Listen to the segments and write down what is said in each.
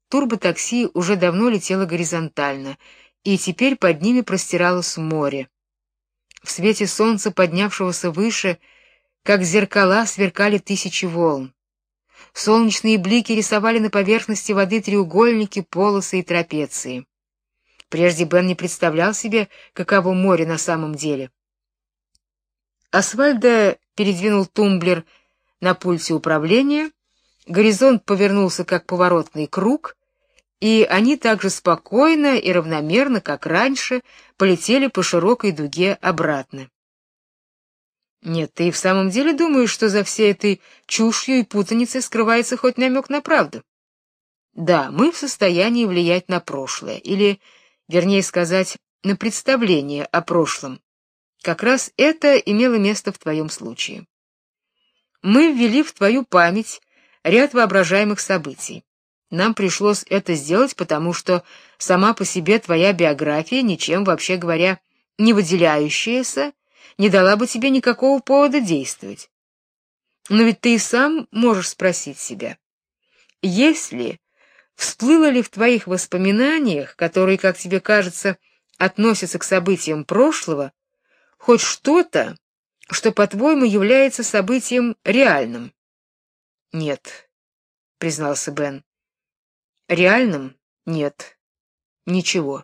турботакси уже давно летело горизонтально, и теперь под ними простиралось море. В свете солнца, поднявшегося выше, как зеркала, сверкали тысячи волн. Солнечные блики рисовали на поверхности воды треугольники, полосы и трапеции. Прежде Бен не представлял себе, каково море на самом деле. Освальдо передвинул тумблер на пульте управления, горизонт повернулся как поворотный круг, и они так же спокойно и равномерно, как раньше, полетели по широкой дуге обратно. Нет, ты и в самом деле думаешь, что за всей этой чушью и путаницей скрывается хоть намек на правду? Да, мы в состоянии влиять на прошлое, или, вернее сказать, на представление о прошлом. Как раз это имело место в твоем случае. Мы ввели в твою память ряд воображаемых событий. Нам пришлось это сделать, потому что сама по себе твоя биография, ничем, вообще говоря, не выделяющаяся, не дала бы тебе никакого повода действовать. Но ведь ты и сам можешь спросить себя, если всплыло ли в твоих воспоминаниях, которые, как тебе кажется, относятся к событиям прошлого, хоть что-то, что, по-твоему, является событием реальным? Нет, признался Бен. Реальным? Нет. Ничего.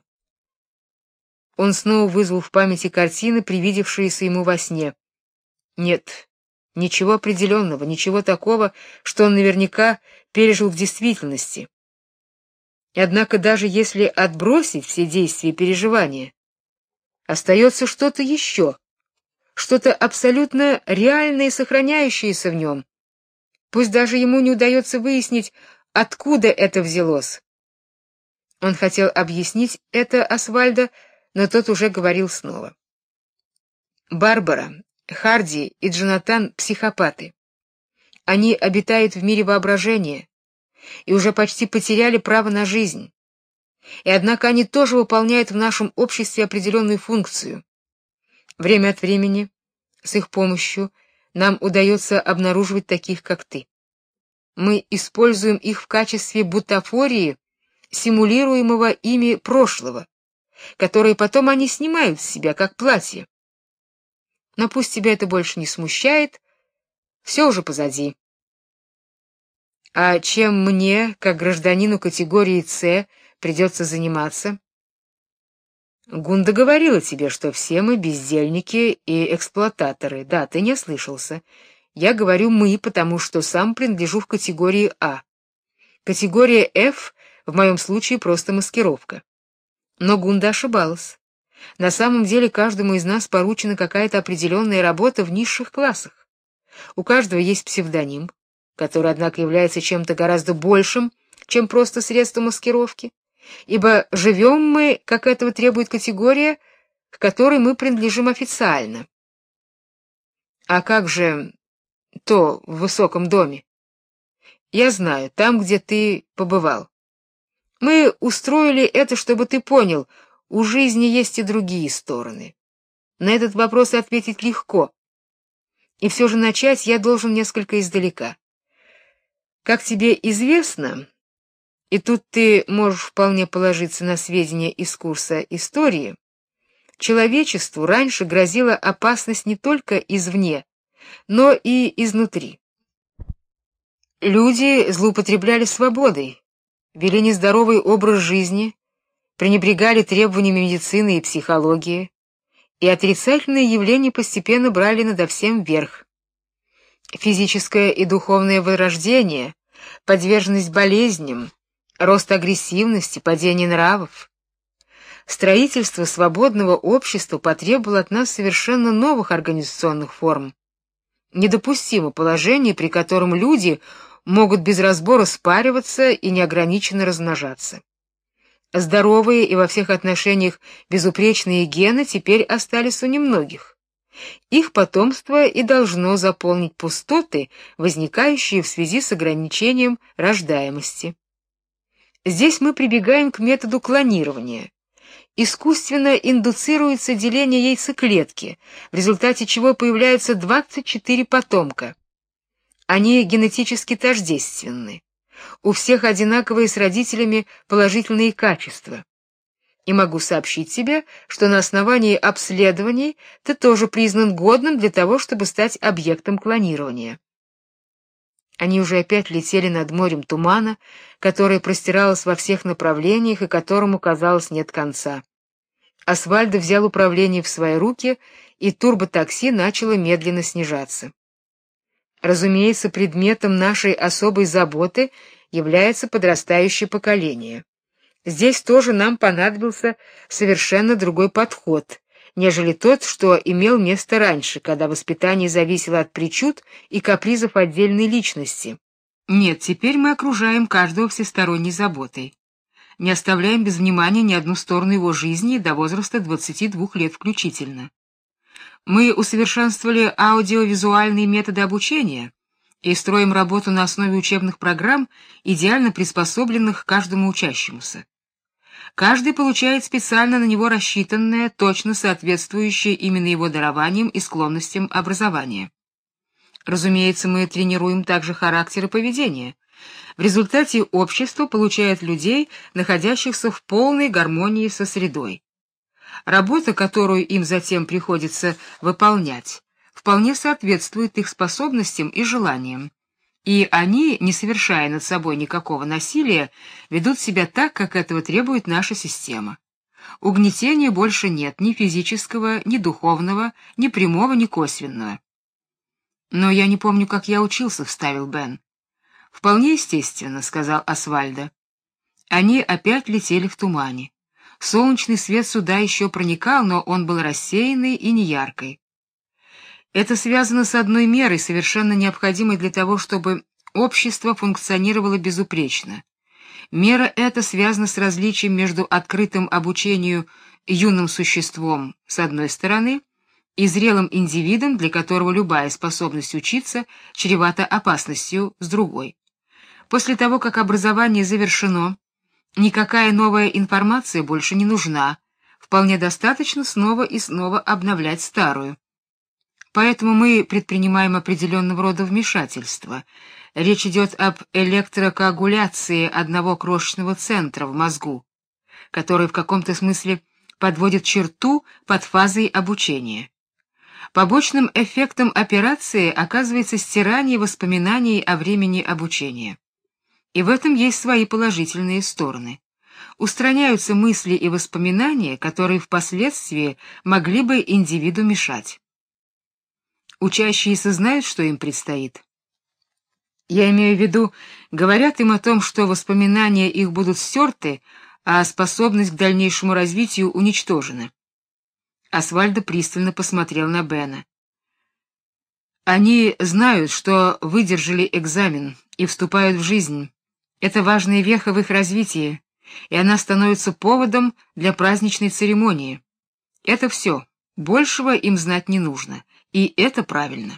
Он снова вызвал в памяти картины, привидевшиеся ему во сне. Нет, ничего определенного, ничего такого, что он наверняка пережил в действительности. Однако даже если отбросить все действия и переживания, остается что-то еще, что-то абсолютно реальное и сохраняющееся в нем. Пусть даже ему не удается выяснить, откуда это взялось. Он хотел объяснить это Освальдо, но тот уже говорил снова. Барбара, Харди и Джонатан — психопаты. Они обитают в мире воображения и уже почти потеряли право на жизнь. И однако они тоже выполняют в нашем обществе определенную функцию. Время от времени, с их помощью, нам удается обнаруживать таких, как ты. Мы используем их в качестве бутафории, симулируемого ими прошлого, которые потом они снимают с себя, как платье. Но пусть тебя это больше не смущает, все уже позади. А чем мне, как гражданину категории С, придется заниматься? Гунда говорила тебе, что все мы бездельники и эксплуататоры. Да, ты не ослышался. Я говорю «мы», потому что сам принадлежу в категории А. Категория F в моем случае просто маскировка. Но Гунда ошибалась. На самом деле каждому из нас поручена какая-то определенная работа в низших классах. У каждого есть псевдоним, который, однако, является чем-то гораздо большим, чем просто средство маскировки, ибо живем мы, как этого требует категория, к которой мы принадлежим официально. А как же то в высоком доме? Я знаю, там, где ты побывал. Мы устроили это, чтобы ты понял, у жизни есть и другие стороны. На этот вопрос ответить легко. И все же начать я должен несколько издалека. Как тебе известно, и тут ты можешь вполне положиться на сведения из курса истории, человечеству раньше грозила опасность не только извне, но и изнутри. Люди злоупотребляли свободой, вели нездоровый образ жизни, пренебрегали требованиями медицины и психологии, и отрицательные явления постепенно брали надо всем верх. Физическое и духовное вырождение, подверженность болезням, рост агрессивности, падение нравов. Строительство свободного общества потребовало от нас совершенно новых организационных форм. Недопустимо положение, при котором люди могут без разбора спариваться и неограниченно размножаться. Здоровые и во всех отношениях безупречные гены теперь остались у немногих. Их потомство и должно заполнить пустоты, возникающие в связи с ограничением рождаемости. Здесь мы прибегаем к методу клонирования. Искусственно индуцируется деление яйцеклетки, в результате чего появляются 24 потомка. Они генетически тождественны. У всех одинаковые с родителями положительные качества. И могу сообщить тебе, что на основании обследований ты тоже признан годным для того, чтобы стать объектом клонирования. Они уже опять летели над морем тумана, которое простиралось во всех направлениях и которому, казалось, нет конца. Освальдо взял управление в свои руки, и турботакси начало медленно снижаться. Разумеется, предметом нашей особой заботы является подрастающее поколение. Здесь тоже нам понадобился совершенно другой подход, нежели тот, что имел место раньше, когда воспитание зависело от причуд и капризов отдельной личности. Нет, теперь мы окружаем каждого всесторонней заботой. Не оставляем без внимания ни одну сторону его жизни до возраста 22 лет включительно. Мы усовершенствовали аудиовизуальные методы обучения и строим работу на основе учебных программ, идеально приспособленных к каждому учащемуся. Каждый получает специально на него рассчитанное, точно соответствующее именно его дарованиям и склонностям образование. Разумеется, мы тренируем также характер и поведение. В результате общество получает людей, находящихся в полной гармонии со средой. Работа, которую им затем приходится выполнять, вполне соответствует их способностям и желаниям. И они, не совершая над собой никакого насилия, ведут себя так, как этого требует наша система. Угнетения больше нет, ни физического, ни духовного, ни прямого, ни косвенного. Но я не помню, как я учился, вставил Бен. Вполне естественно, сказал Освальдо. Они опять летели в тумане. Солнечный свет сюда еще проникал, но он был рассеянный и неяркий. Это связано с одной мерой, совершенно необходимой для того, чтобы общество функционировало безупречно. Мера эта связана с различием между открытым обучению юным существом с одной стороны и зрелым индивидом, для которого любая способность учиться чревата опасностью, с другой. После того, как образование завершено, никакая новая информация больше не нужна, вполне достаточно снова и снова обновлять старую. Поэтому мы предпринимаем определенного рода вмешательства. Речь идет об электрокоагуляции одного крошечного центра в мозгу, который в каком-то смысле подводит черту под фазой обучения. Побочным эффектом операции оказывается стирание воспоминаний о времени обучения. И в этом есть свои положительные стороны. Устраняются мысли и воспоминания, которые впоследствии могли бы индивиду мешать. Учащиеся знают, что им предстоит. Я имею в виду, говорят им о том, что воспоминания их будут стерты, а способность к дальнейшему развитию уничтожена. Освальдо пристально посмотрел на Бена. Они знают, что выдержали экзамен и вступают в жизнь. Это важная веха в их развитии, и она становится поводом для праздничной церемонии. Это все. Большего им знать не нужно, и это правильно.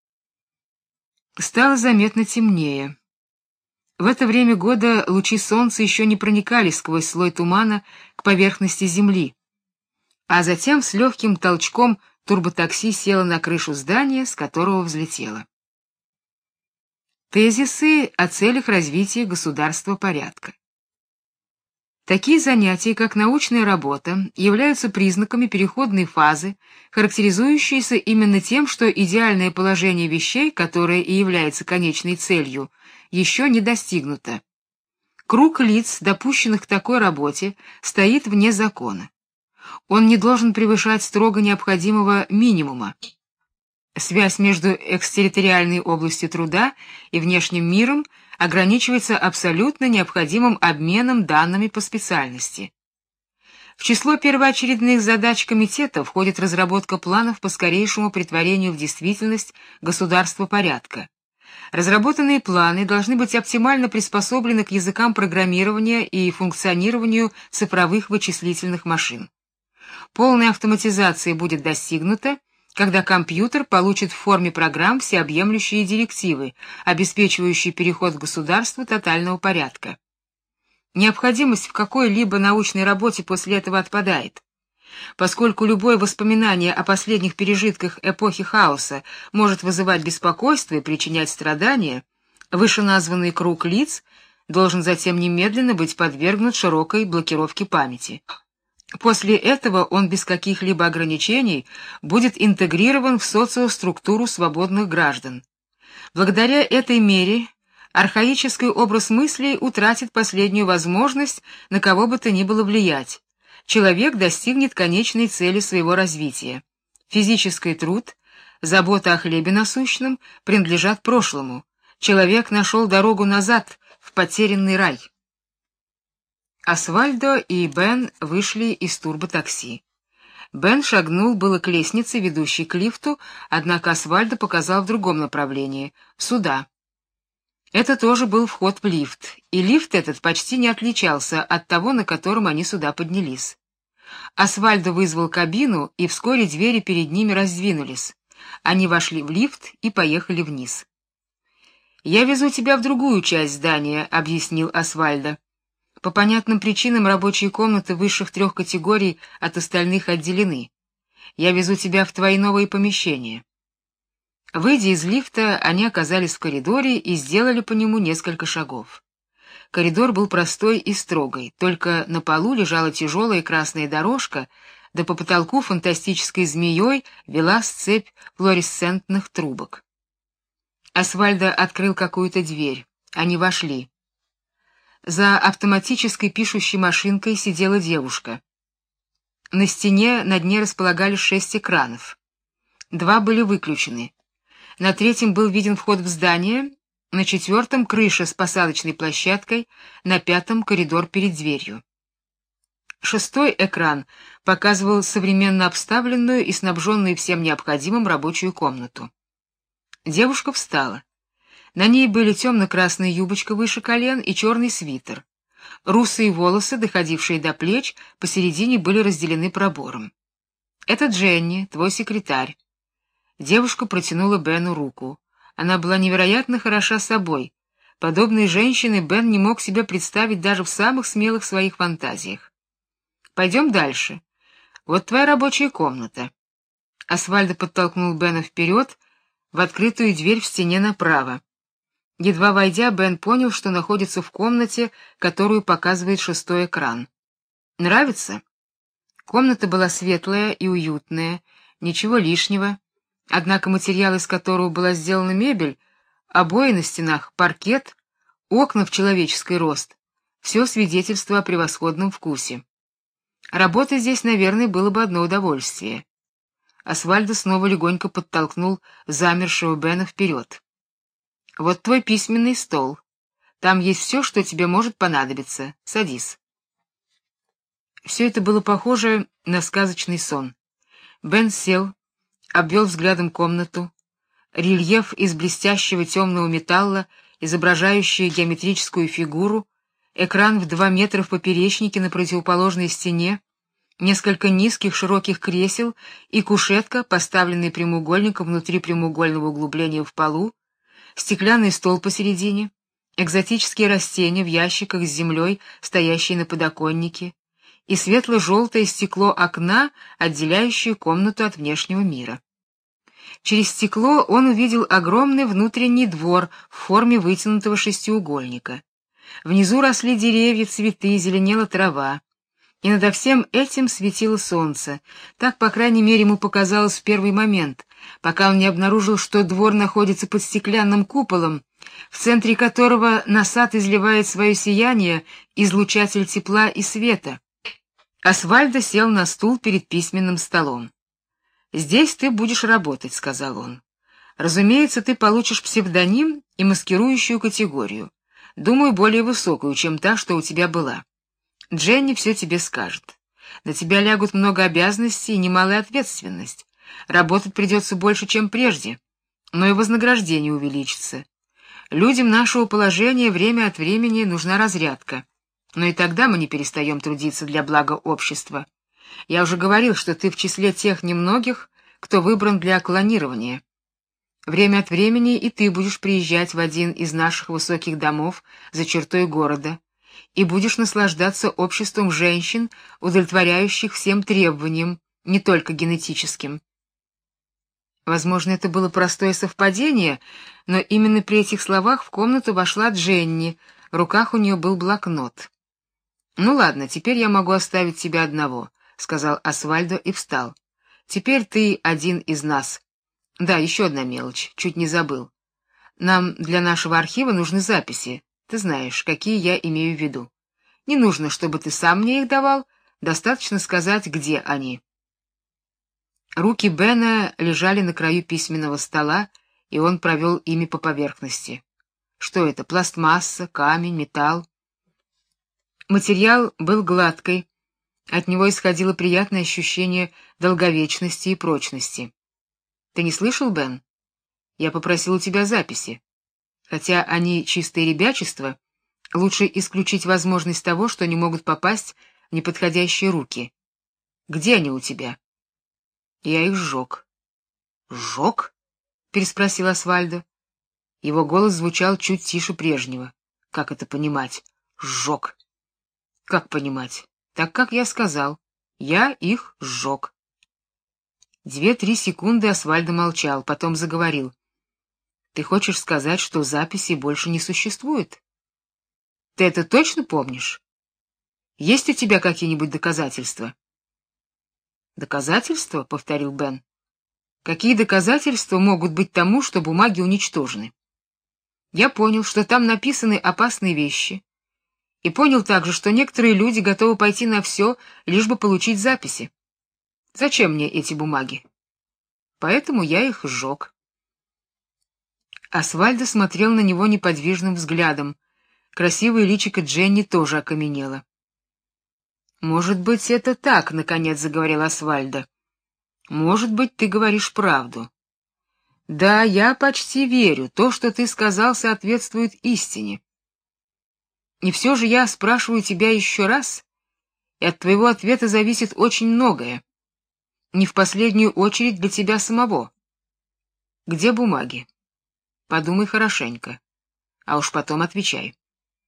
Стало заметно темнее. В это время года лучи солнца еще не проникали сквозь слой тумана к поверхности земли, а затем с легким толчком турботакси село на крышу здания, с которого взлетело. Тезисы о целях развития государства порядка. Такие занятия, как научная работа, являются признаками переходной фазы, характеризующейся именно тем, что идеальное положение вещей, которое и является конечной целью, еще не достигнуто. Круг лиц, допущенных к такой работе, стоит вне закона. Он не должен превышать строго необходимого минимума. Связь между экстерриториальной областью труда и внешним миром ограничивается абсолютно необходимым обменом данными по специальности. В число первоочередных задач комитета входит разработка планов по скорейшему претворению в действительность государства порядка. Разработанные планы должны быть оптимально приспособлены к языкам программирования и функционированию цифровых вычислительных машин. Полная автоматизация будет достигнута, когда компьютер получит в форме программ всеобъемлющие директивы, обеспечивающие переход к государству тотального порядка. Необходимость в какой-либо научной работе после этого отпадает. Поскольку любое воспоминание о последних пережитках эпохи хаоса может вызывать беспокойство и причинять страдания, вышеназванный круг лиц должен затем немедленно быть подвергнут широкой блокировке памяти. После этого он без каких-либо ограничений будет интегрирован в социоструктуру свободных граждан. Благодаря этой мере архаический образ мыслей утратит последнюю возможность на кого бы то ни было влиять. Человек достигнет конечной цели своего развития. Физический труд, забота о хлебе насущном принадлежат прошлому. Человек нашел дорогу назад в потерянный рай. Освальдо и Бен вышли из турботакси. Бен шагнул было к лестнице, ведущей к лифту, однако Освальдо показал в другом направлении — сюда. Это тоже был вход в лифт, и лифт этот почти не отличался от того, на котором они сюда поднялись. Освальдо вызвал кабину, и вскоре двери перед ними раздвинулись. Они вошли в лифт и поехали вниз. «Я везу тебя в другую часть здания», — объяснил Освальдо. «По понятным причинам рабочие комнаты высших 3 категорий от остальных отделены. Я везу тебя в твои новые помещения». Выйдя из лифта, они оказались в коридоре и сделали по нему несколько шагов. Коридор был простой и строгий, только на полу лежала тяжелая красная дорожка, да по потолку фантастической змеей велась цепь флуоресцентных трубок. Освальдо открыл какую-то дверь. Они вошли. За автоматической пишущей машинкой сидела девушка. На стене над ней располагались 6 экранов. 2 были выключены. На 3-м был виден вход в здание, на 4-м крыша с посадочной площадкой, на 5-м коридор перед дверью. 6-й экран показывал современно обставленную и снабженную всем необходимым рабочую комнату. Девушка встала. На ней были темно-красная юбочка выше колен и черный свитер. Русые волосы, доходившие до плеч, посередине были разделены пробором. «Это Дженни, твой секретарь». Девушка протянула Бену руку. Она была невероятно хороша собой. Подобной женщины Бен не мог себе представить даже в самых смелых своих фантазиях. «Пойдем дальше. Вот твоя рабочая комната». Освальдо подтолкнул Бена вперед, в открытую дверь в стене направо. Едва войдя, Бен понял, что находится в комнате, которую показывает 6-й экран. «Нравится?» Комната была светлая и уютная, ничего лишнего. Однако материал, из которого была сделана мебель, обои на стенах, паркет, окна в человеческий рост — все свидетельство о превосходном вкусе. Работать здесь, наверное, было бы одно удовольствие. Освальдо снова легонько подтолкнул замершего Бена вперед. «Вот твой письменный стол. Там есть все, что тебе может понадобиться. Садись». Все это было похоже на сказочный сон. Бен сел, обвел взглядом комнату. Рельеф из блестящего темного металла, изображающий геометрическую фигуру, экран в 2 метра в поперечнике на противоположной стене, несколько низких широких кресел и кушетка, поставленная прямоугольником внутри прямоугольного углубления в полу, стеклянный стол посередине, экзотические растения в ящиках с землей, стоящие на подоконнике, и светло-желтое стекло окна, отделяющее комнату от внешнего мира. Через стекло он увидел огромный внутренний двор в форме вытянутого шестиугольника. Внизу росли деревья, цветы, зеленела трава. И над всем этим светило солнце. Так, по крайней мере, ему показалось в первый момент, пока он не обнаружил, что двор находится под стеклянным куполом, в центре которого на сад изливает свое сияние излучатель тепла и света. Освальдо сел на стул перед письменным столом. «Здесь ты будешь работать», — сказал он. «Разумеется, ты получишь псевдоним и маскирующую категорию, думаю, более высокую, чем та, что у тебя была. Дженни все тебе скажет. На тебя лягут много обязанностей и немалая ответственность. Работать придется больше, чем прежде, но и вознаграждение увеличится. Людям нашего положения время от времени нужна разрядка, но и тогда мы не перестаем трудиться для блага общества. Я уже говорил, что ты в числе тех немногих, кто выбран для клонирования. Время от времени и ты будешь приезжать в один из наших высоких домов за чертой города и будешь наслаждаться обществом женщин, удовлетворяющих всем требованиям, не только генетическим». Возможно, это было простое совпадение, но именно при этих словах в комнату вошла Дженни. В руках у нее был блокнот. «Ну ладно, теперь я могу оставить тебя одного», — сказал Освальдо и встал. «Теперь ты один из нас. Да, еще одна мелочь, чуть не забыл. Нам для нашего архива нужны записи. Ты знаешь, какие я имею в виду. Не нужно, чтобы ты сам мне их давал, достаточно сказать, где они». Руки Бена лежали на краю письменного стола, и он провел ими по поверхности. Что это, пластмасса, камень, металл? Материал был гладкий, от него исходило приятное ощущение долговечности и прочности. Ты не слышал, Бен? Я попросил у тебя записи. Хотя они чистое ребячество, лучше исключить возможность того, что они могут попасть в неподходящие руки. Где они у тебя? Я их сжег. Сжег? Переспросил Освальдо. Его голос звучал чуть тише прежнего. Как это понимать? Сжег. Как понимать? Так, как я сказал. Я их сжег. 2-3 секунды Освальдо молчал, потом заговорил. Ты хочешь сказать, что записи больше не существует? Ты это точно помнишь? Есть у тебя какие-нибудь доказательства? Доказательства, повторил Бен. Какие доказательства могут быть тому, что бумаги уничтожены? Я понял, что там написаны опасные вещи, и понял также, что некоторые люди готовы пойти на все, лишь бы получить записи. Зачем мне эти бумаги? Поэтому я их сжег. Освальдо смотрел на него неподвижным взглядом. Красивое личико Дженни тоже окаменело. «Может быть, это так», — наконец заговорил Освальдо. «Может быть, ты говоришь правду. Да, я почти верю, то, что ты сказал, соответствует истине. И все же я спрашиваю тебя еще раз, и от твоего ответа зависит очень многое. Не в последнюю очередь для тебя самого. Где бумаги? Подумай хорошенько, а уж потом отвечай».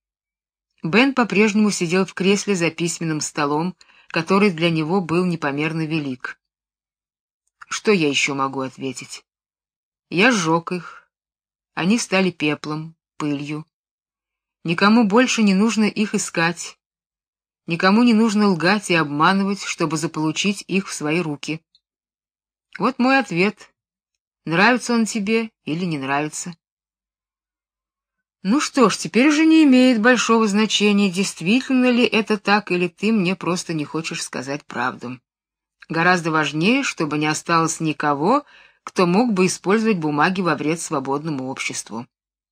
Бен по-прежнему сидел в кресле за письменным столом, который для него был непомерно велик. Что я еще могу ответить? Я сжег их. Они стали пеплом, пылью. Никому больше не нужно их искать. Никому не нужно лгать и обманывать, чтобы заполучить их в свои руки. Вот мой ответ. Нравится он тебе или не нравится? Ну что ж, теперь уже не имеет большого значения, действительно ли это так, или ты мне просто не хочешь сказать правду. Гораздо важнее, чтобы не осталось никого, кто мог бы использовать бумаги во вред свободному обществу.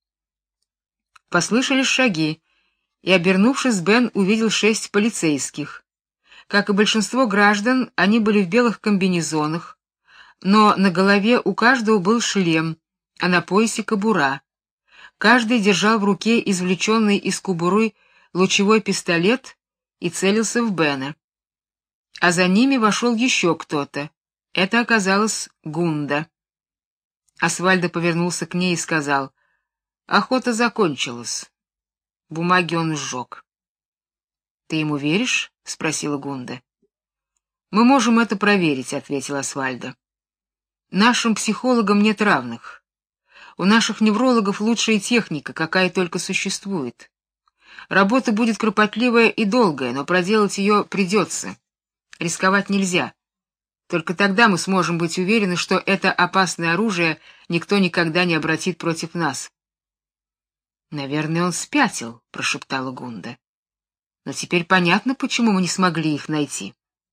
Послышались шаги, и, обернувшись, Бен увидел 6 полицейских. Как и большинство граждан, они были в белых комбинезонах, но на голове у каждого был шлем, а на поясе кобура. Каждый держал в руке извлеченный из кобуры лучевой пистолет и целился в Бена. А за ними вошел еще кто-то. Это оказалась Гунда. Освальдо повернулся к ней и сказал: «Охота закончилась. Бумаги он сжег». «Ты ему веришь?» — спросила Гунда. «Мы можем это проверить», — ответил Освальдо. «Нашим психологам нет равных. У наших неврологов лучшая техника, какая только существует. Работа будет кропотливая и долгая, но проделать ее придется. Рисковать нельзя. Только тогда мы сможем быть уверены, что это опасное оружие никто никогда не обратит против нас». «Наверное, он спятил», — прошептала Гунда. «Но теперь понятно, почему мы не смогли их найти.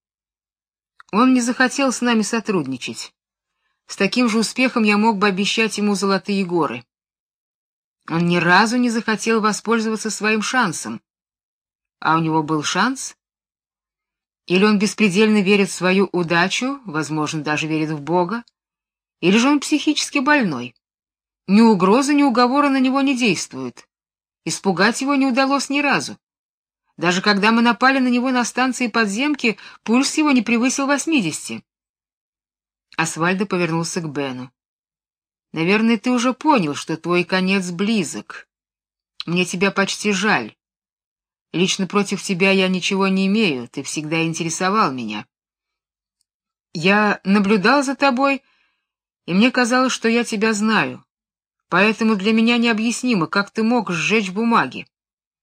Он не захотел с нами сотрудничать. С таким же успехом я мог бы обещать ему золотые горы. Он ни разу не захотел воспользоваться своим шансом. А у него был шанс? Или он беспредельно верит в свою удачу, возможно, даже верит в Бога, или же он психически больной. Ни угрозы, ни уговоры на него не действуют. Испугать его не удалось ни разу. Даже когда мы напали на него на станции подземки, пульс его не превысил 80. Освальдо повернулся к Бену. «Наверное, ты уже понял, что твой конец близок. Мне тебя почти жаль. Лично против тебя я ничего не имею, ты всегда интересовал меня. Я наблюдал за тобой, и мне казалось, что я тебя знаю. Поэтому для меня необъяснимо, как ты мог сжечь бумаги.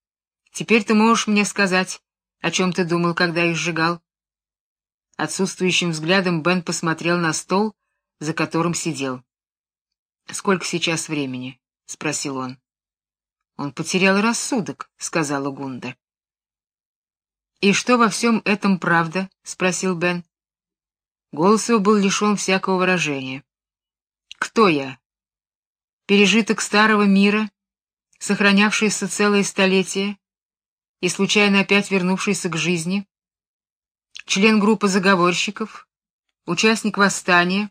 Теперь ты можешь мне сказать, о чем ты думал, когда их сжигал?» Отсутствующим взглядом Бен посмотрел на стол, за которым сидел. «Сколько сейчас времени?» — спросил он. «Он потерял рассудок», — сказала Гунда. «И что во всем этом правда?» — спросил Бен. Голос его был лишен всякого выражения. «Кто я? Пережиток старого мира, сохранявшийся целое столетие и случайно опять вернувшийся к жизни? Член группы заговорщиков? Участник восстания?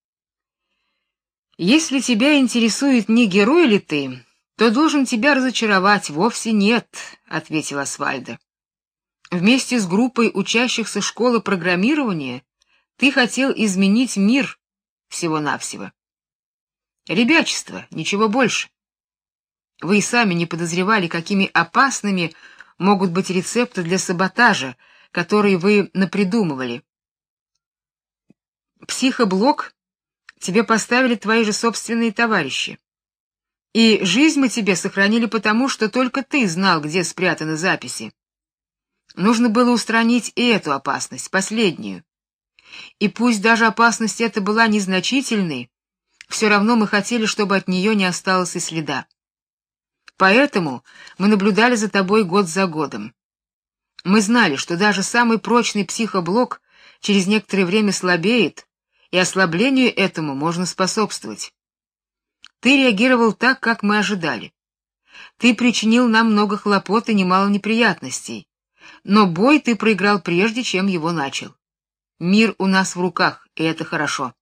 Если тебя интересует, не герой ли ты, то должен тебя разочаровать. Вовсе нет», — ответил Асвальдо. «Вместе с группой учащихся школы программирования ты хотел изменить мир всего-навсего. Ребячество, ничего больше. Вы и сами не подозревали, какими опасными могут быть рецепты для саботажа, которые вы напридумывали. Психоблок тебе поставили твои же собственные товарищи. И жизнь мы тебе сохранили потому, что только ты знал, где спрятаны записи. Нужно было устранить и эту опасность, последнюю. И пусть даже опасность эта была незначительной, все равно мы хотели, чтобы от нее не осталось и следа. Поэтому мы наблюдали за тобой год за годом. Мы знали, что даже самый прочный психоблок через некоторое время слабеет, и ослаблению этому можно способствовать. Ты реагировал так, как мы ожидали. Ты причинил нам много хлопот и немало неприятностей, но бой ты проиграл прежде, чем его начал. Мир у нас в руках, и это хорошо.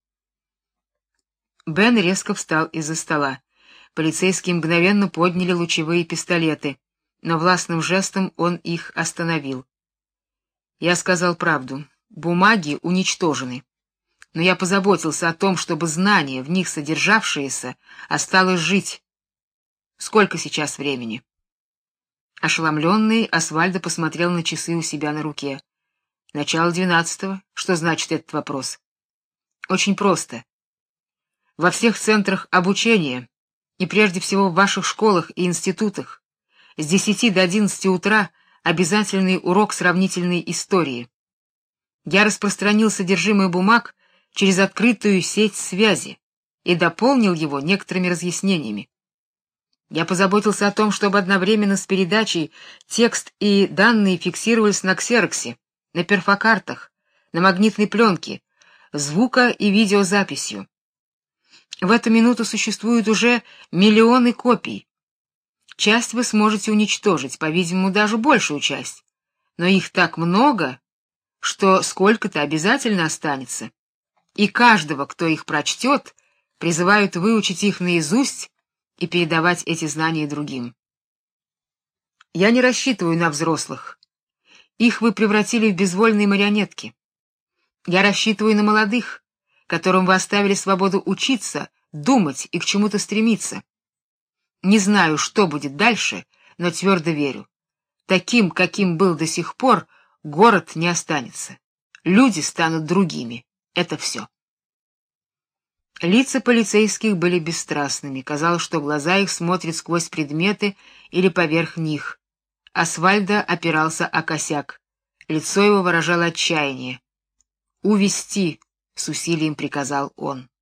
Бен резко встал из-за стола. Полицейские мгновенно подняли лучевые пистолеты, но властным жестом он их остановил. Я сказал правду. Бумаги уничтожены. Но я позаботился о том, чтобы знание, в них содержавшееся, осталось жить. Сколько сейчас времени? Ошеломленный, Асвальдо посмотрел на часы у себя на руке. Начало 12-го. Что значит этот вопрос? Очень просто. Во всех центрах обучения, и прежде всего в ваших школах и институтах, с 10 до 11 утра обязательный урок сравнительной истории. Я распространил содержимое бумаг через открытую сеть связи и дополнил его некоторыми разъяснениями. Я позаботился о том, чтобы одновременно с передачей текст и данные фиксировались на ксероксе, на перфокартах, на магнитной пленке, звуко- и видеозаписью. В эту минуту существует уже миллионы копий. Часть вы сможете уничтожить, по-видимому, даже большую часть, но их так много, что сколько-то обязательно останется. И каждого, кто их прочтет, призывают выучить их наизусть и передавать эти знания другим. Я не рассчитываю на взрослых. Их вы превратили в безвольные марионетки. Я рассчитываю на молодых, которым вы оставили свободу учиться, думать и к чему-то стремиться. Не знаю, что будет дальше, но твердо верю. Таким, каким был до сих пор, город не останется. Люди станут другими. Это все. Лица полицейских были бесстрастными. Казалось, что глаза их смотрят сквозь предметы или поверх них. Асвальдо опирался о косяк. Лицо его выражало отчаяние. «Увести!» — с усилием приказал он.